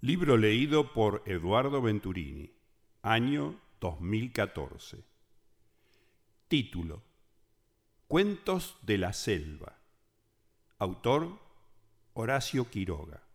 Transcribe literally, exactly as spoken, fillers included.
Libro leído por Eduardo Venturini, año dos mil catorce. Título: Cuentos de la selva. Autor: Horacio Quiroga.